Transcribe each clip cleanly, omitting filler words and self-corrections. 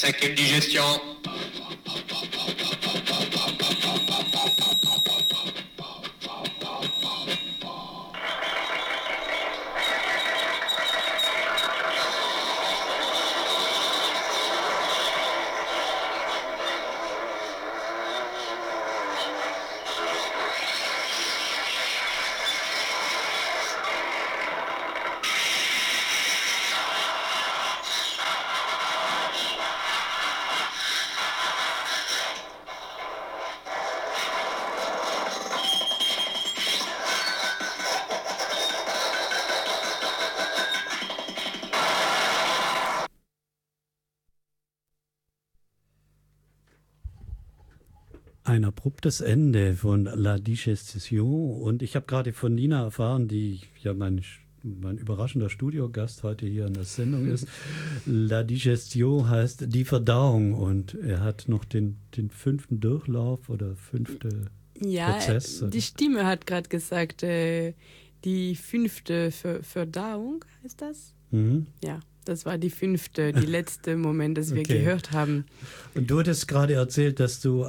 5e digestion. Ein abruptes Ende von La Digestion. Und ich habe gerade von Nina erfahren, die ja mein überraschender Studiogast heute hier in der Sendung ist. La Digestion heißt die Verdauung. Und er hat noch den 5. Durchlauf oder 5. Prozess. Ja, die Stimme hat gerade gesagt, die 5. Verdauung heißt das? Mhm. Ja. Das war die 5., die letzte Moment, das wir gehört haben. Und du hattest gerade erzählt, dass du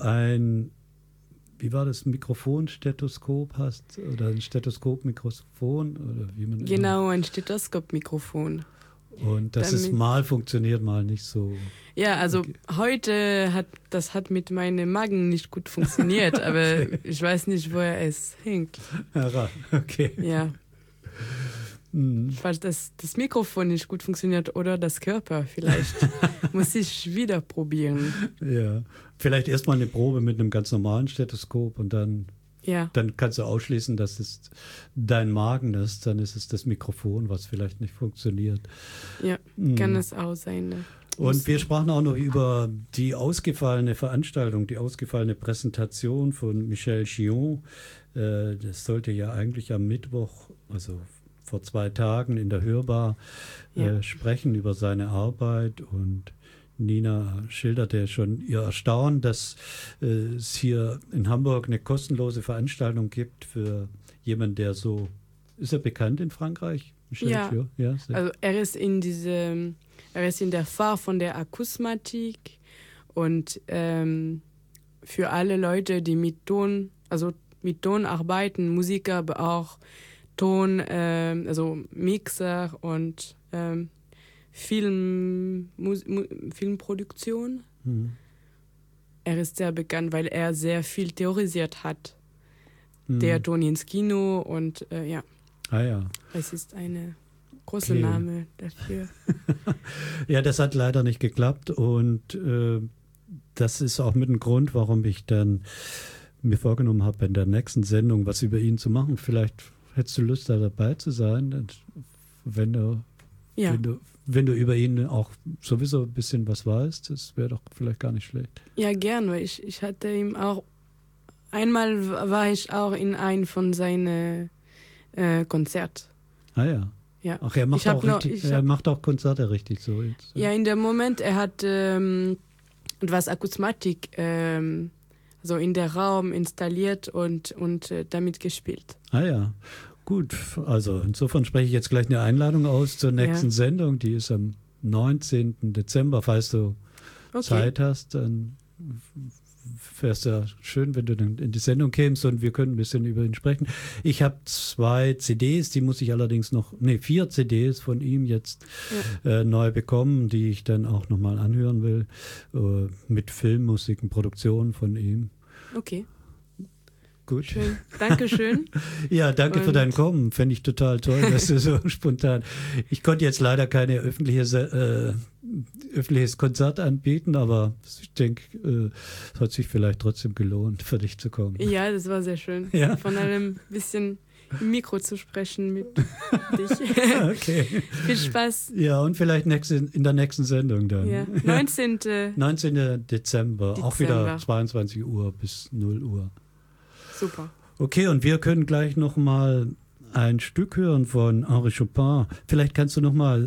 Mikrofonstethoskop hast oder ein Stethoskopmikrofon oder wie man Genau, ein Stethoskopmikrofon. Und das ist mal funktioniert, mal nicht so. Ja, also heute hat mit meinem Magen nicht gut funktioniert, aber ich weiß nicht, woher es hängt. Okay. Ja. Falls das Mikrofon nicht gut funktioniert oder das Körper, vielleicht muss ich wieder probieren. Ja, vielleicht erstmal eine Probe mit einem ganz normalen Stethoskop und dann kannst du ausschließen, dass es dein Magen ist, dann ist es das Mikrofon, was vielleicht nicht funktioniert. Ja, kann es auch sein. Ne? Und wir sprachen auch noch über die ausgefallene Veranstaltung, die ausgefallene Präsentation von Michel Chion. Das sollte ja eigentlich am Mittwoch, also vor 2 Tagen in der Hörbar sprechen über seine Arbeit, und Nina schilderte schon ihr Erstaunen, dass es hier in Hamburg eine kostenlose Veranstaltung gibt für jemanden, der so, ist er bekannt in Frankreich? Ja, also er ist in der Phare von der Akusmatik, und für alle Leute, die mit Ton arbeiten, Musiker, aber auch Ton, also Mixer und Filmproduktion. Er ist sehr bekannt, weil er sehr viel theorisiert hat. Der Ton ins Kino und es ist eine große Name dafür. Ja, das hat leider nicht geklappt, und das ist auch mit ein Grund, warum ich dann mir vorgenommen habe, in der nächsten Sendung was über ihn zu machen. Vielleicht hättest du Lust, da dabei zu sein, wenn du über ihn auch sowieso ein bisschen was weißt. Das wäre doch vielleicht gar nicht schlecht. Ja, gern, weil ich hatte ihm auch, einmal war ich auch in einem von seinen Konzerten. Ah ja. Ja. Ach, er macht auch Konzerte richtig so jetzt. Ja, in dem Moment, er hat etwas Akusmatik so in der Raum installiert und damit gespielt. Ah ja, gut. Also insofern spreche ich jetzt gleich eine Einladung aus zur nächsten Sendung. Die ist am 19. Dezember. Falls du Zeit hast, dann wäre es ja schön, wenn du dann in die Sendung kämst und wir können ein bisschen über ihn sprechen. Ich habe 2 CDs, die muss ich allerdings 4 CDs von ihm jetzt neu bekommen, die ich dann auch nochmal anhören will, mit Filmmusiken, Produktionen von ihm. Okay. Gut. Schön. Dankeschön. Ja, danke für dein Kommen. Fände ich total toll, dass du so spontan. Ich konnte jetzt leider keine öffentliches Konzert anbieten, aber ich denke, es hat sich vielleicht trotzdem gelohnt, für dich zu kommen. Ja, das war sehr schön. Ja? Von einem bisschen im Mikro zu sprechen mit dich. Okay. Viel Spaß. Ja, und vielleicht in der nächsten Sendung dann. Ja. 19. Dezember. Auch wieder 22 Uhr bis 0 Uhr. Super. Okay, und wir können gleich noch mal ein Stück hören von Henri Chopin. Vielleicht kannst du noch mal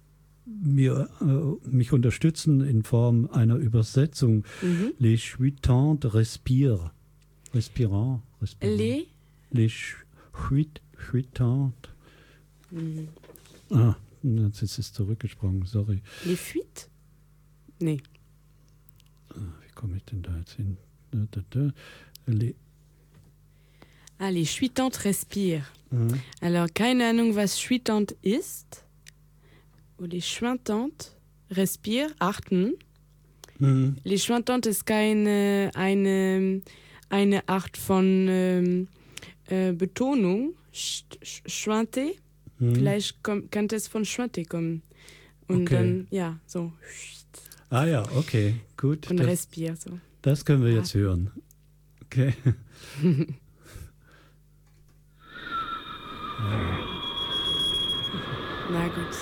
mich unterstützen in Form einer Übersetzung. Les chuitantes respirent. Respirant. Les chuitantes. Jetzt ist es zurückgesprungen, sorry. Les fuites? Nee. Wie komme ich denn da jetzt hin? Les chuitantes respirent. Alors, keine Ahnung, was chuitante ist. Und les chuintantes respirent, achten. Les chuintantes ist keine eine Art von Betonung. Chuinte. Vielleicht könnte es von Chuinte kommen. Und dann, ja, so. Ah ja, okay, gut. Und respire so. Das können wir jetzt hören. Okay. Na gut.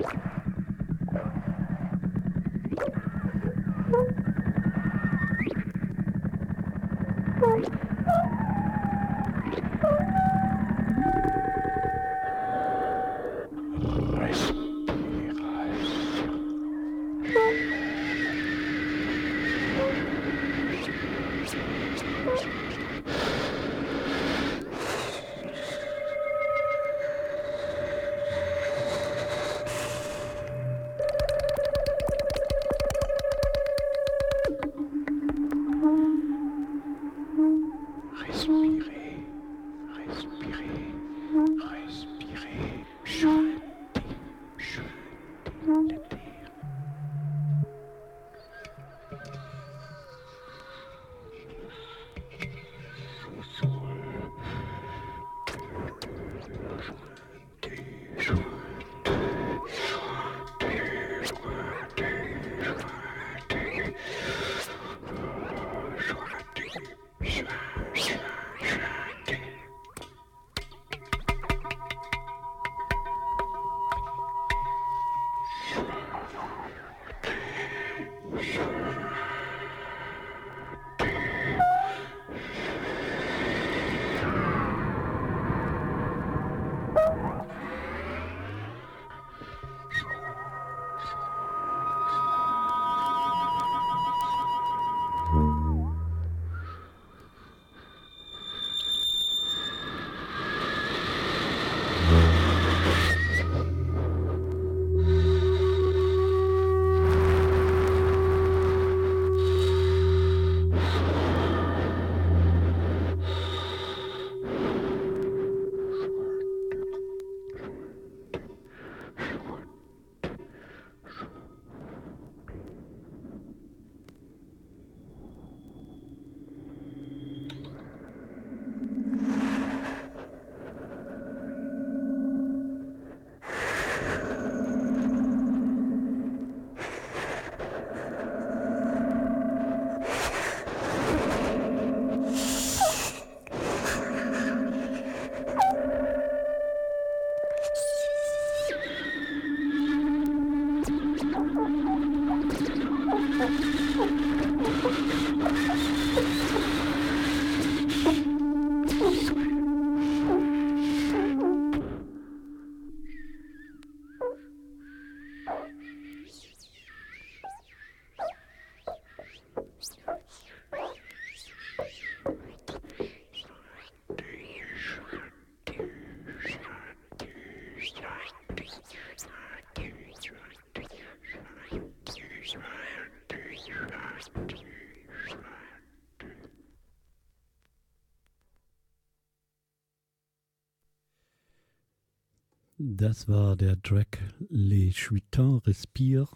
Das war der Track Les Chuitans Respirent.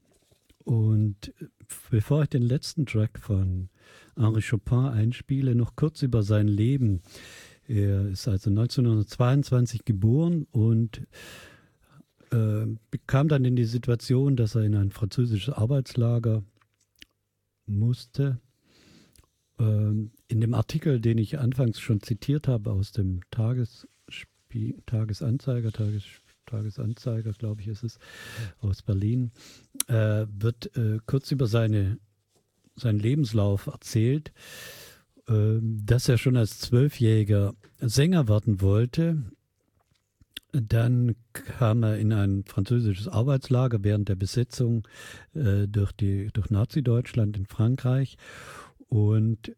Und bevor ich den letzten Track von Henri Chopin einspiele, noch kurz über sein Leben. Er ist also 1922 geboren und kam dann in die Situation, dass er in ein französisches Arbeitslager musste. In dem Artikel, den ich anfangs schon zitiert habe aus dem Tagesanzeiger, glaube ich, ist es, aus Berlin, wird kurz über seinen Lebenslauf erzählt, dass er schon als 12-Jähriger Sänger werden wollte. Dann kam er in ein französisches Arbeitslager während der Besetzung durch Nazi-Deutschland in Frankreich und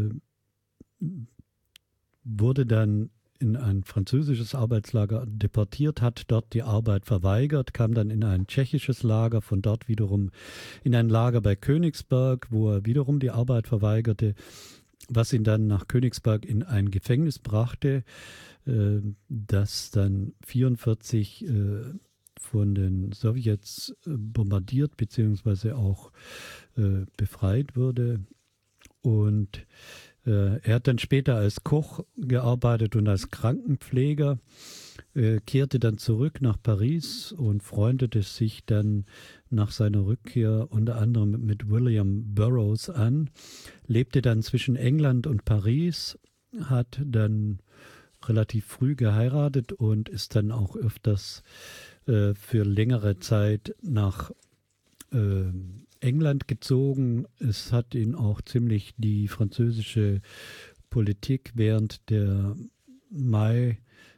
wurde dann in ein französisches Arbeitslager deportiert, hat dort die Arbeit verweigert, kam dann in ein tschechisches Lager, von dort wiederum in ein Lager bei Königsberg, wo er wiederum die Arbeit verweigerte, was ihn dann nach Königsberg in ein Gefängnis brachte, das dann 1944 von den Sowjets bombardiert bzw. auch befreit wurde. Und er hat dann später als Koch gearbeitet und als Krankenpfleger, kehrte dann zurück nach Paris und freundete sich dann nach seiner Rückkehr unter anderem mit William Burroughs an, lebte dann zwischen England und Paris, hat dann relativ früh geheiratet und ist dann auch öfters für längere Zeit nach England gezogen. Es hat ihn auch ziemlich die französische Politik während dem Mai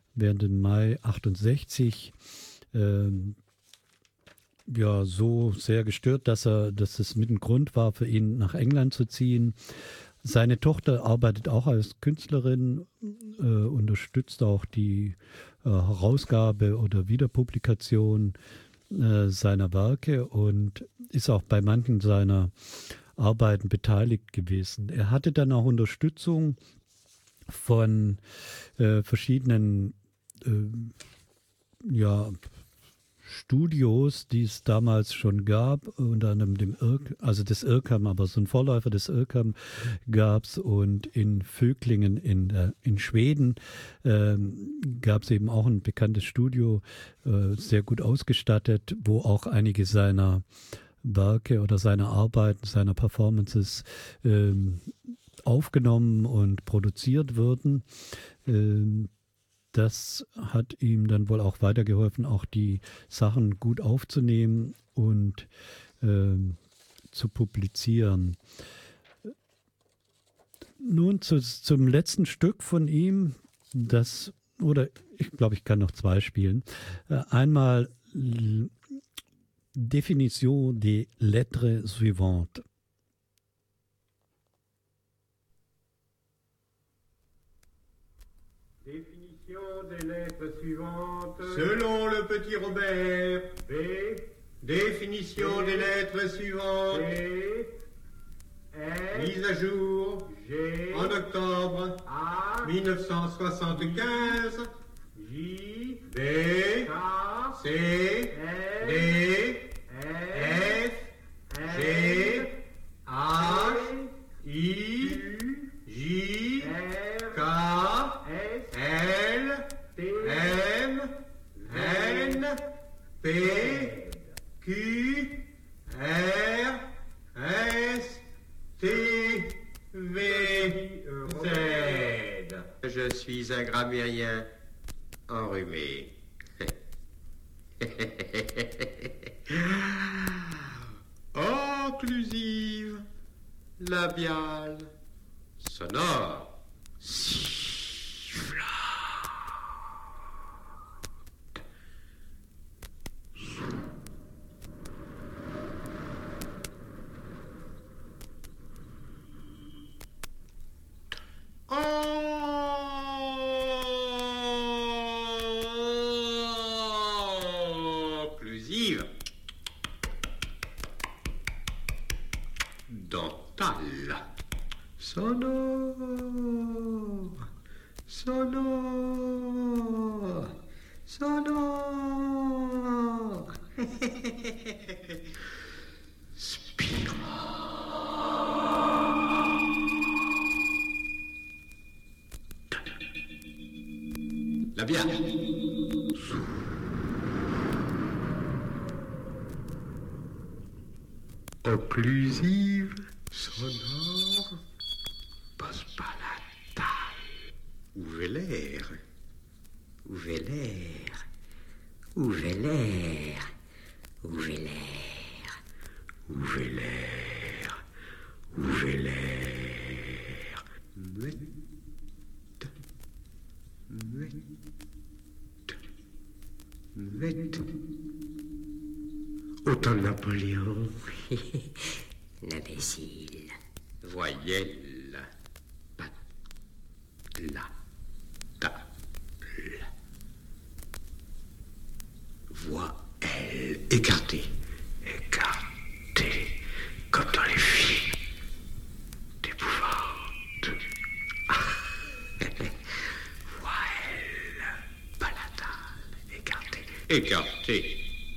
68 so sehr gestört, dass es mit ein Grund war, für ihn nach England zu ziehen. Seine Tochter arbeitet auch als Künstlerin, unterstützt auch die Herausgabe oder Wiederpublikation seiner Werke und ist auch bei manchen seiner Arbeiten beteiligt gewesen. Er hatte dann auch Unterstützung von verschiedenen Studios, die es damals schon gab, unter anderem das IRCAM, aber so ein Vorläufer des IRCAM gab es, und in Vöglingen in Schweden gab es eben auch ein bekanntes Studio, sehr gut ausgestattet, wo auch einige seiner Werke oder seiner Arbeiten, seiner Performances aufgenommen und produziert wurden. Das hat ihm dann wohl auch weitergeholfen, auch die Sachen gut aufzunehmen und zu publizieren. Nun zum letzten Stück von ihm, ich glaube, ich kann noch zwei spielen. Einmal Définition des lettres suivantes. Des lettres suivantes. Selon le petit Robert. B. Définition des lettres suivantes. D. F. Mise à jour. G. En octobre. A. 1975. J. B. K. C. L. D. F. G. H. I. J. K. L. M, N, P, Q, R, S, T, V, Z. Je suis un grammairien enrhumé. Occlusive, labiale, sonore, sifflant. Occlusive. Dentale. Sonore. Sonore. Sonore. Labiale. Occlusive, sonore, postpalatale, ouvélaire, ouvélaire, ouvélaire, ouvélaire, ouvélaire, ouvélaire, muette, muette, muette. Autant de Napoléon. L'imbécile. Voyelle. Patla. Ta. Voix L. Écartée. Écartée. Comme dans les films d'épouvante. Voix L. Palatale. Écartée. Écartée.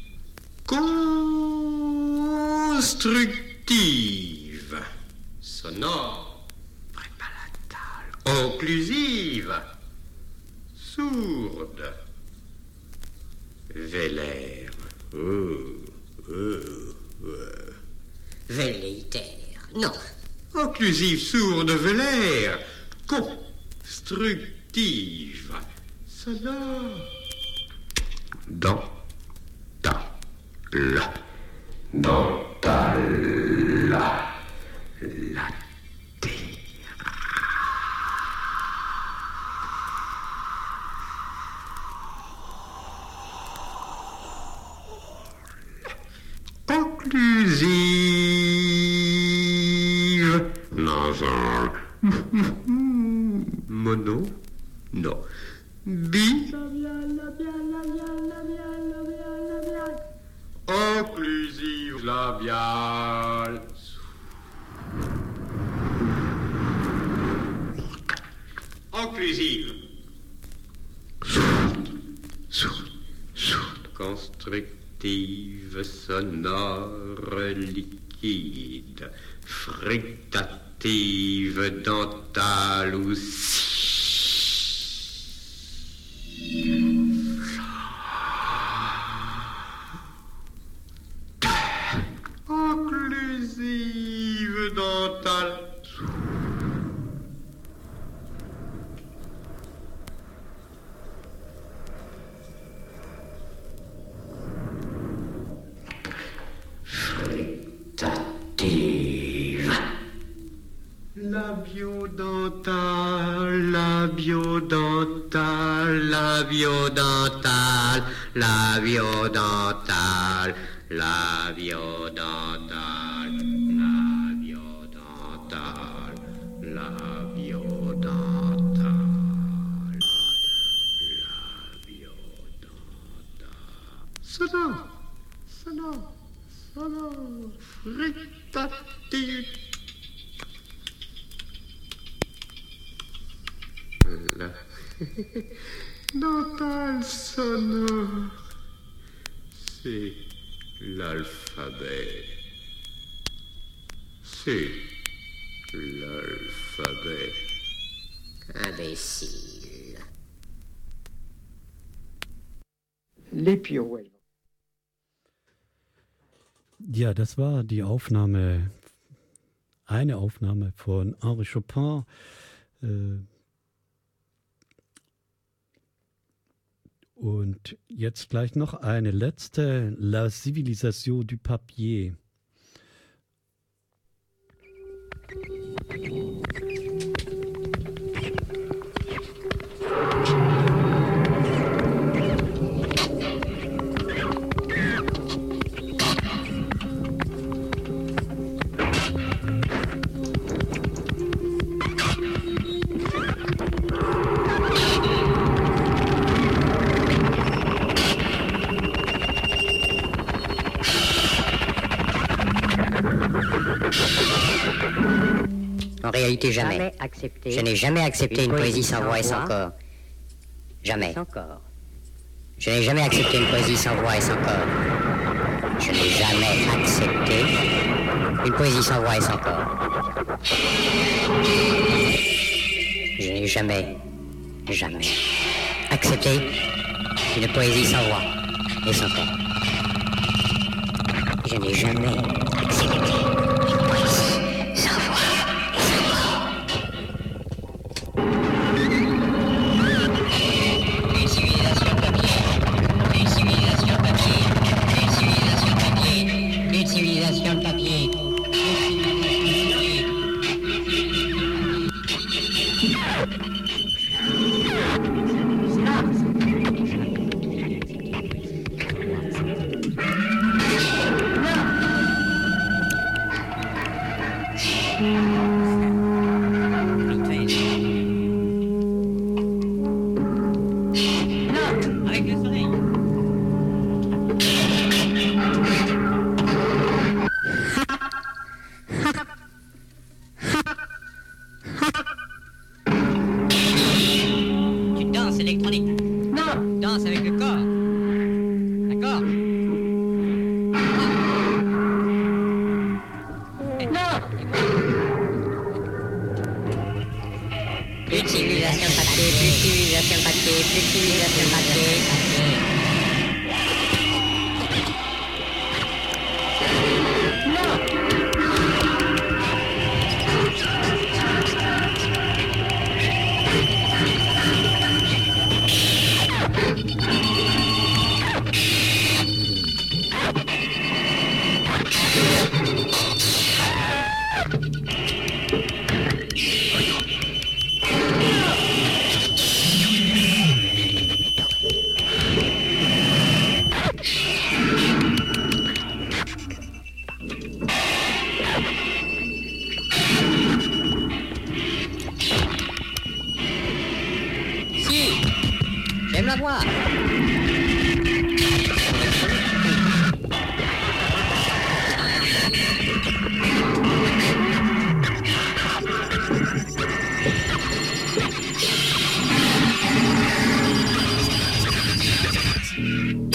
Constructive, sonore, prépalatale, occlusive, sourde, vélaire, velléitaire, non, occlusive, sourde, vélaire, constructive, sonore, dent. dental, la conclusive, nasal, mono, non, bi, occlusive, labial, occlusive, sourde, constrictive, sonore, liquide, fructative, dentale ou occlusive, dentale. Fructative. Labiodental, labiodental, labiodental, labiodental, labiodental, labiodental, labiodental, labiodental. Sonore, sonore, sonore, fructative. Dental sonore, c'est l'alphabet. C'est l'alphabet. Imbécile. Lepio. Ja, das war die Aufnahme, eine Aufnahme von Henri Chopin. Und jetzt gleich noch eine letzte, La Civilisation du Papier. En réalité, jamais. Je n'ai jamais accepté une poésie sans voix et sans corps. Jamais. Je n'ai jamais accepté une poésie sans voix et sans corps. Je n'ai jamais accepté une poésie sans voix et sans corps. Je n'ai jamais accepté une poésie sans voix et sans corps. Je n'ai jamais accepté une poésie sans voix. L'utilisation de papier.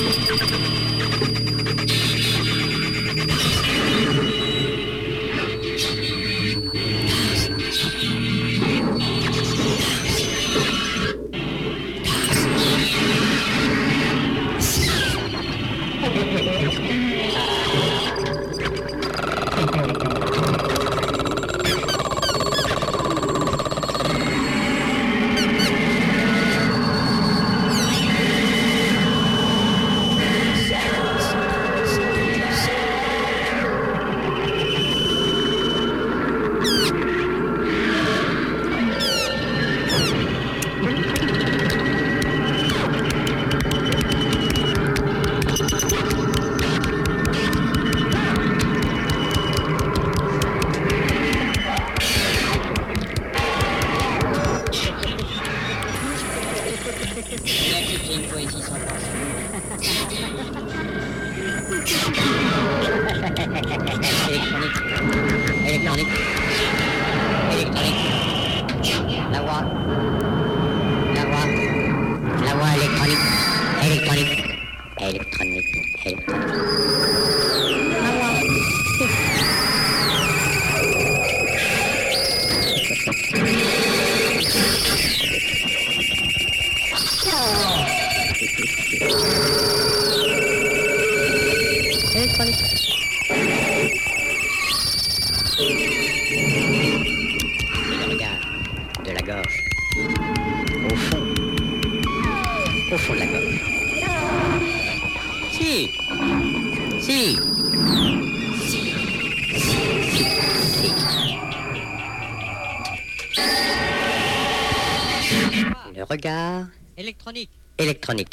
Le regard électronique. Électronique.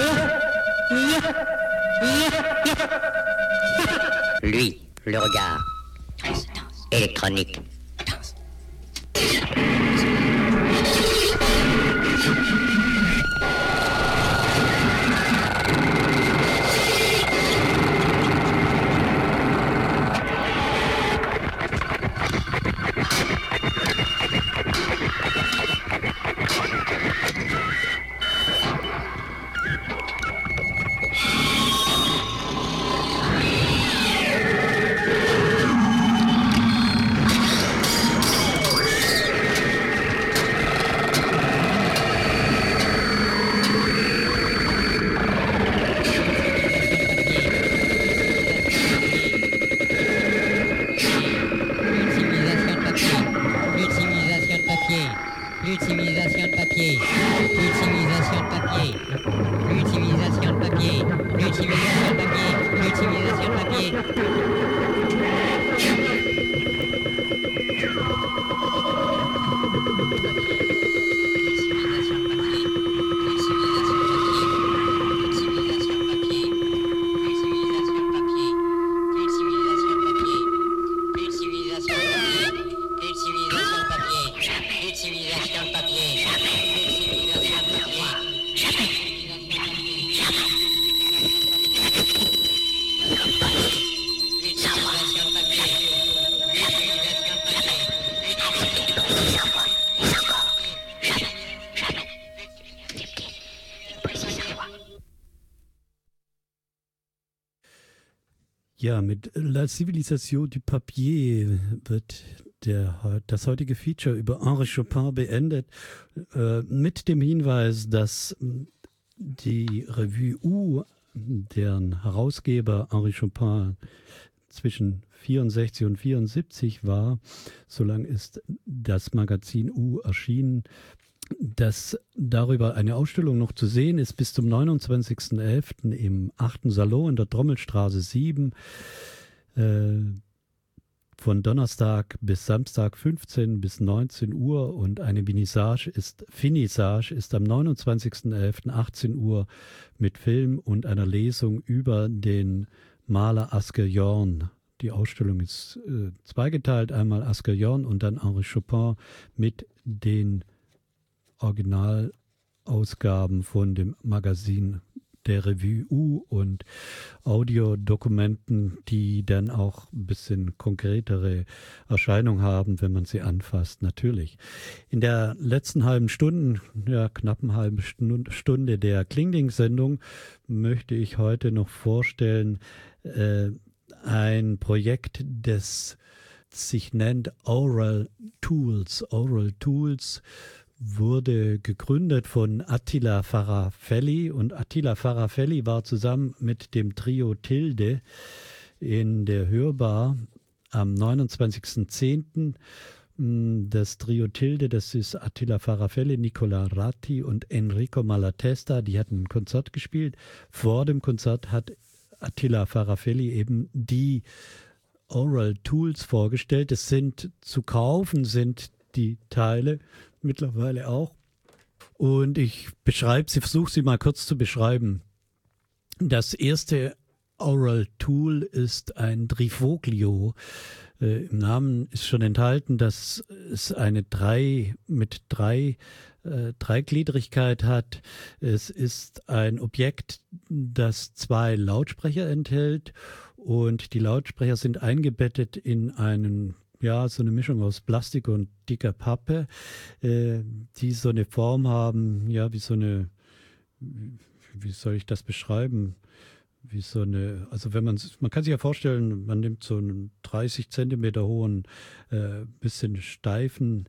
Lui, le regard électronique. Ja, mit La Civilisation du Papier wird das heutige Feature über Henri Chopin beendet, mit dem Hinweis, dass die Revue U, deren Herausgeber Henri Chopin zwischen 64 und 74 war, so lange ist das Magazin U erschienen, dass darüber eine Ausstellung noch zu sehen ist bis zum 29.11. im 8. Salon in der Trommelstraße 7 von Donnerstag bis Samstag 15 bis 19 Uhr und eine Finissage ist am 29.11. 18 Uhr mit Film und einer Lesung über den Maler Asger Jorn. Die Ausstellung ist zweigeteilt, einmal Asger Jorn und dann Henri Chopin mit den Originalausgaben von dem Magazin der Revue U und Audiodokumenten, die dann auch ein bisschen konkretere Erscheinung haben, wenn man sie anfasst, natürlich. In der letzten knappen halben Stunde der Klingding-Sendung möchte ich heute noch vorstellen, ein Projekt, das sich nennt Aural Tools. Aural Tools wurde gegründet von Attila Farafelli, und Attila Farafelli war zusammen mit dem Trio Tilde in der Hörbar am 29.10. Das Trio Tilde, das ist Attila Farafelli, Nicola Ratti und Enrico Malatesta, die hatten ein Konzert gespielt. Vor dem Konzert hat Attila Farafelli eben die Aural Tools vorgestellt. Es sind zu kaufen, sind die Teile mittlerweile auch. Und ich versuche sie mal kurz zu beschreiben. Das erste Aural Tool ist ein Trifoglio. Im Namen ist schon enthalten, dass es eine Dreigliedrigkeit hat. Es ist ein Objekt, das 2 Lautsprecher enthält, und die Lautsprecher sind eingebettet in einen, so eine Mischung aus Plastik und dicker Pappe, die so eine Form haben, wie soll ich das beschreiben? Also man kann sich ja vorstellen, man nimmt so einen 30 Zentimeter hohen, bisschen steifen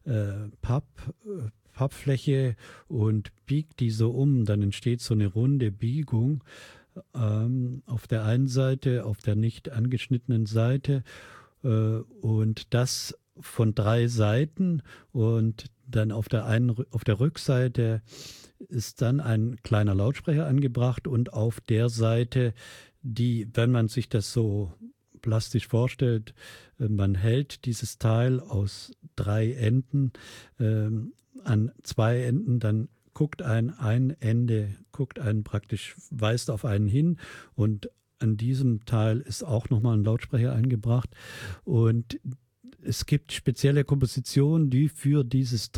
Pappfläche und biegt die so um, dann entsteht so eine runde Biegung auf der einen Seite, auf der nicht angeschnittenen Seite, und das von 3 Seiten, und dann auf der Rückseite ist dann ein kleiner Lautsprecher angebracht, und auf der Seite, wenn man sich das so plastisch vorstellt, man hält dieses Teil aus 3 Enden an 2 Enden, dann weist auf einen hin, und an diesem Teil ist auch nochmal ein Lautsprecher eingebracht, und es gibt spezielle Kompositionen, die für dieses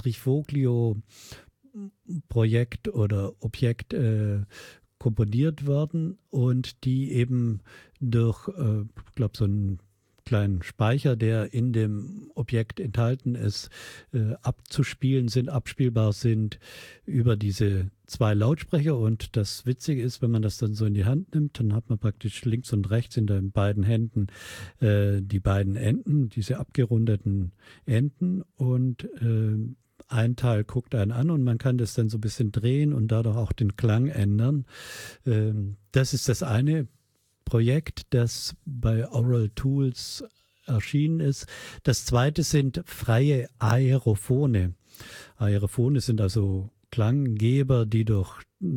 Trifoglio-Projekt oder Objekt komponiert werden und die eben durch, ich glaube, so einen kleinen Speicher, der in dem Objekt enthalten ist, abspielbar sind über diese 2 Lautsprecher. Und das Witzige ist, wenn man das dann so in die Hand nimmt, dann hat man praktisch links und rechts in den beiden Händen die beiden Enden, diese abgerundeten Enden, und ein Teil guckt einen an, und man kann das dann so ein bisschen drehen und dadurch auch den Klang ändern. Das ist das eine Projekt, das bei Aural Tools erschienen ist. Das zweite sind freie Aerophone. Aerophone sind also Klanggeber, die durch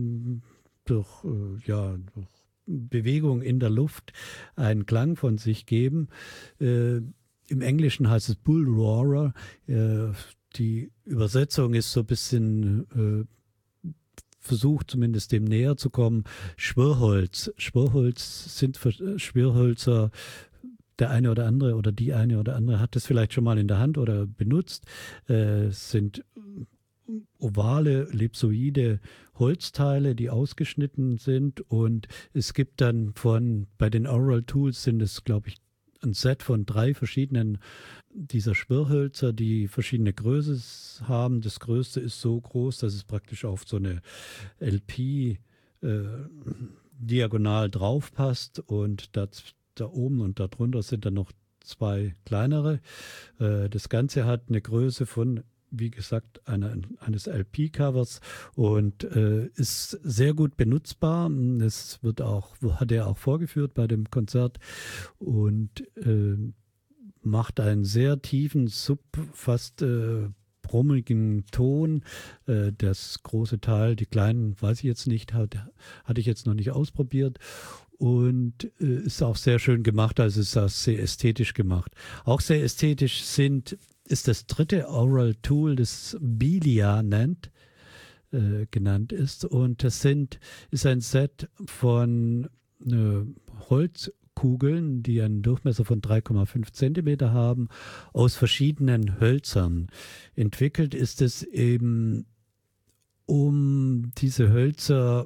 Bewegung in der Luft einen Klang von sich geben. Im Englischen heißt es Bull Roarer. Die Übersetzung ist so ein bisschen versucht, zumindest dem näher zu kommen. Schwirrholz. Schwirrhölzer. Der eine oder andere oder die eine oder andere hat es vielleicht schon mal in der Hand oder benutzt. Sind ovale, ellipsoide Holzteile, die ausgeschnitten sind, und es gibt dann bei den Aural Tools sind es, glaube ich, ein Set von 3 verschiedenen dieser Schwirrhölzer, die verschiedene Größe haben. Das größte ist so groß, dass es praktisch auf so eine LP diagonal drauf passt, und da oben und da drunter sind dann noch 2 kleinere. Das Ganze hat eine Größe von, wie gesagt, eines LP-Covers und ist sehr gut benutzbar. Das hat er auch vorgeführt bei dem Konzert und macht einen sehr tiefen, fast brummigen Ton. Das große Teil, die kleinen, weiß ich jetzt nicht, hatte ich jetzt noch nicht ausprobiert. Und ist auch sehr schön gemacht, also ist auch sehr ästhetisch gemacht. Auch sehr ästhetisch ist das dritte Aural Tool, das Bilia genannt ist. Und das ist ein Set von Holzkugeln, die einen Durchmesser von 3,5 Zentimeter haben, aus verschiedenen Hölzern. Entwickelt ist es eben, um diese Hölzer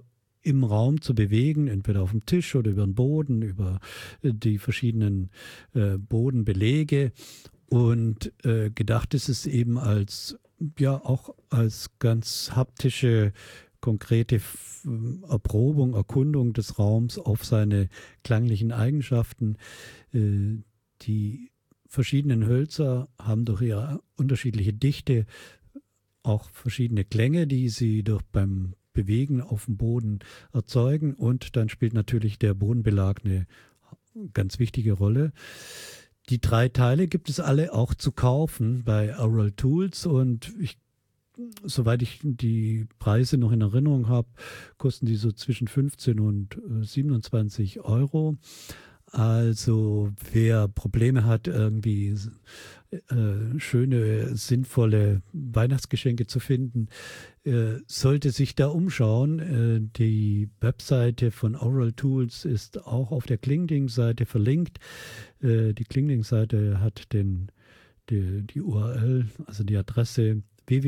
im Raum zu bewegen, entweder auf dem Tisch oder über den Boden, über die verschiedenen Bodenbelege. Und gedacht ist es eben auch als ganz haptische, konkrete Erprobung, Erkundung des Raums auf seine klanglichen Eigenschaften. Die verschiedenen Hölzer haben durch ihre unterschiedliche Dichte auch verschiedene Klänge, die sie beim Bewegen auf dem Boden erzeugen. Und dann spielt natürlich der Bodenbelag eine ganz wichtige Rolle. Die 3 Teile gibt es alle auch zu kaufen bei Aural Tools und soweit ich die Preise noch in Erinnerung habe, kosten die so zwischen 15 und 27 Euro. Also wer Probleme hat, irgendwie schöne, sinnvolle Weihnachtsgeschenke zu finden, sollte sich da umschauen. Die Webseite von Aural Tools ist auch auf der Klingding-Seite verlinkt. Die Klingding-Seite hat die URL, also die Adresse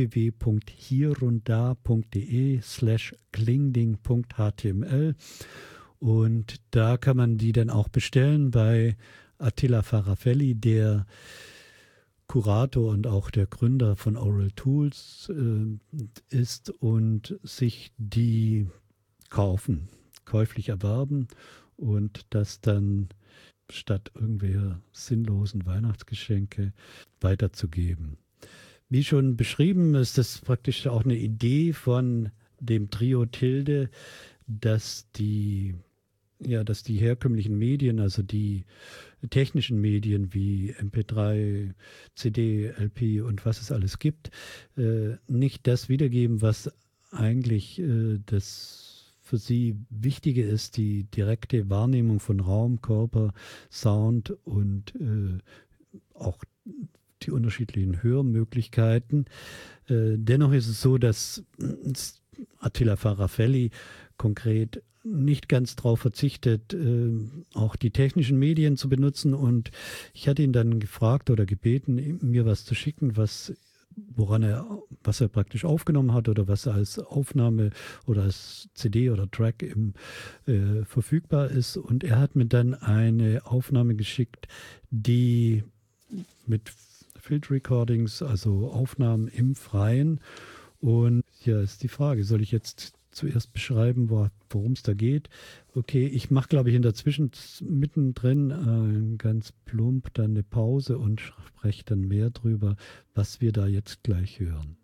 www.hierundda.de/klingding.html und da kann man die dann auch bestellen bei Attila Farafelli, der Kurator und auch der Gründer von Aural Tools ist und sich die käuflich erwerben und das dann statt irgendwelcher sinnlosen Weihnachtsgeschenke weiterzugeben. Wie schon beschrieben, ist das praktisch auch eine Idee von dem Trio Tilde, dass die herkömmlichen Medien, also die technischen Medien wie MP3, CD, LP und was es alles gibt, nicht das wiedergeben, was eigentlich das für sie Wichtige ist, die direkte Wahrnehmung von Raum, Körper, Sound und auch die unterschiedlichen Hörmöglichkeiten. Dennoch ist es so, dass Attila Farafelli konkret nicht ganz darauf verzichtet, auch die technischen Medien zu benutzen. Und ich hatte ihn dann gefragt oder gebeten, mir was zu schicken, was er praktisch aufgenommen hat oder was als Aufnahme oder als CD oder Track verfügbar ist. Und er hat mir dann eine Aufnahme geschickt, die mit Field Recordings, also Aufnahmen im Freien. Und ja, ist die Frage, soll ich jetzt zuerst beschreiben, worum es da geht? Okay, ich mache, glaube ich, in der mittendrin ganz plump dann eine Pause und spreche dann mehr drüber, was wir da jetzt gleich hören.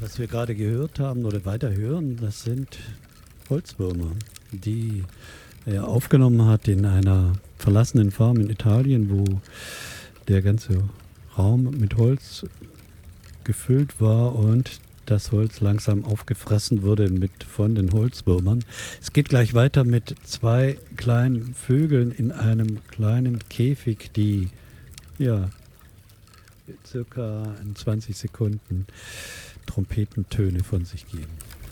Was wir gerade gehört haben oder weiter hören, das sind Holzwürmer, die er aufgenommen hat in einer verlassenen Farm in Italien, wo der ganze Raum mit Holz gefüllt war und das Holz langsam aufgefressen wurde von den Holzwürmern. Es geht gleich weiter mit 2 kleinen Vögeln in einem kleinen Käfig, die circa in 20 Sekunden Trompetentöne von sich geben.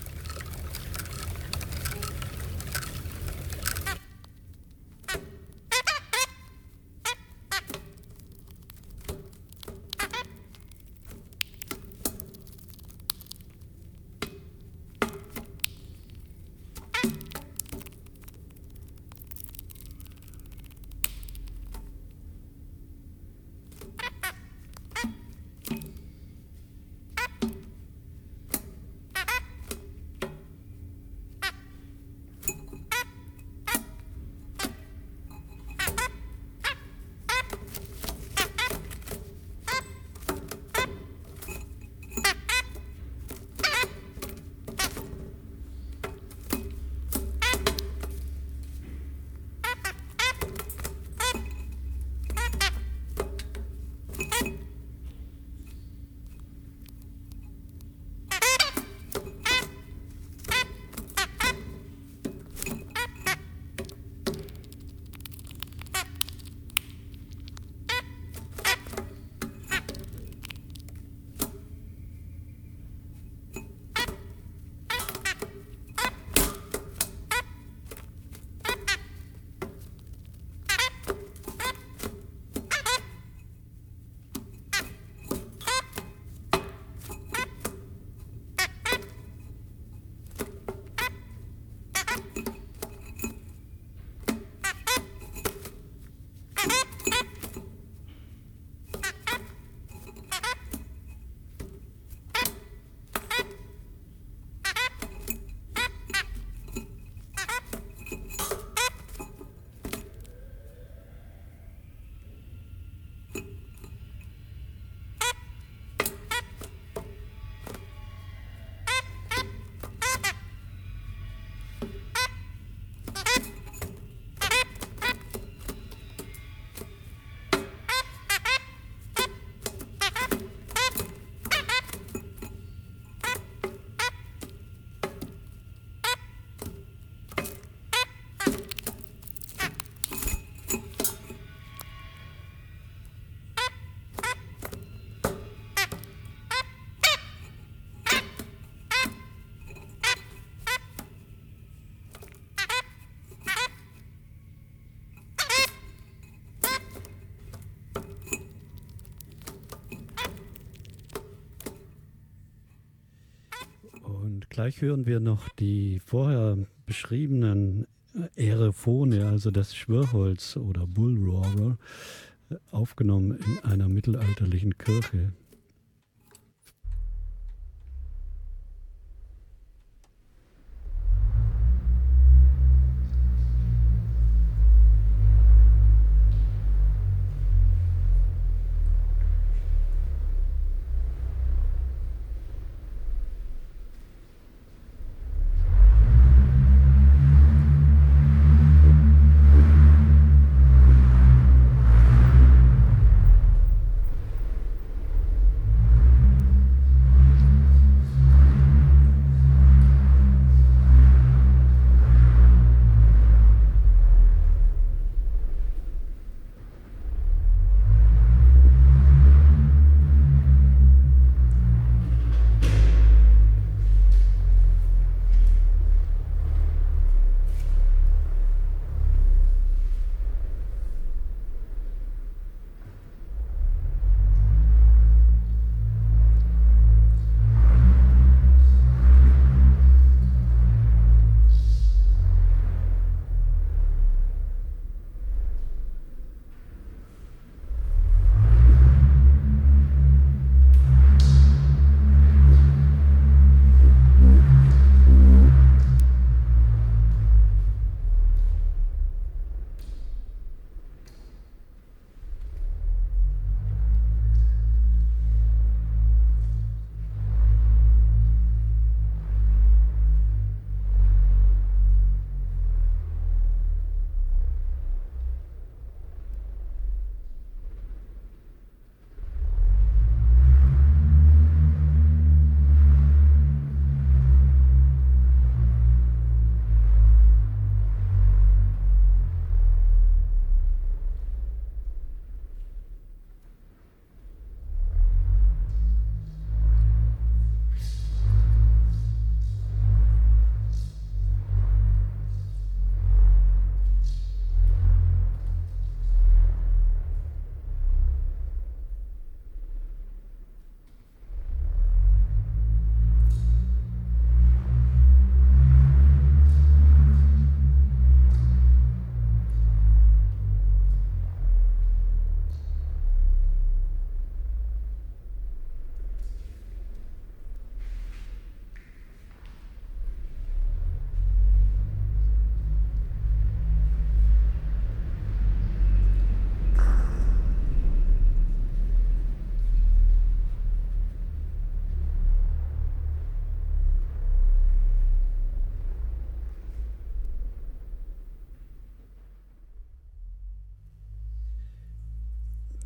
Gleich hören wir noch die vorher beschriebenen Aerophone, also das Schwirrholz oder Bullroarer, aufgenommen in einer mittelalterlichen Kirche.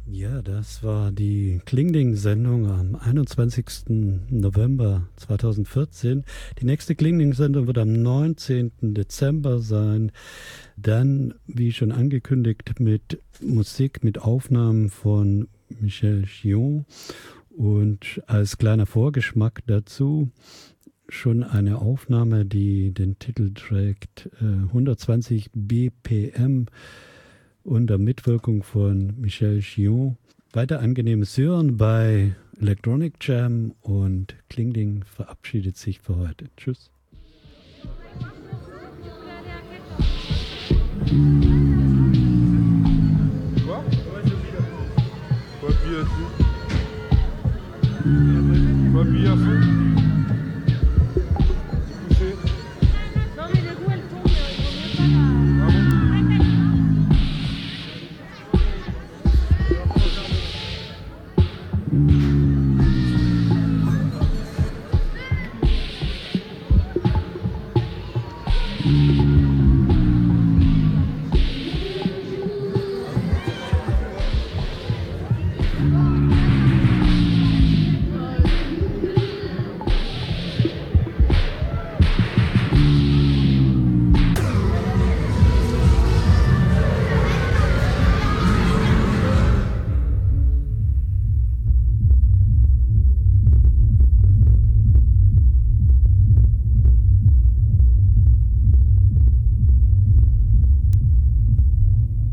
Ja, das war die Klingding-Sendung am 21. November 2014. Die nächste Klingding-Sendung wird am 19. Dezember sein. Dann, wie schon angekündigt, mit Musik, mit Aufnahmen von Michel Chion. Und als kleiner Vorgeschmack dazu schon eine Aufnahme, die den Titel trägt 120 BPM unter Mitwirkung von Michel Chion. Weiter angenehmes Hören bei Electronic Jam und Klingding verabschiedet sich für heute. Tschüss. Quoi? Papier à feu.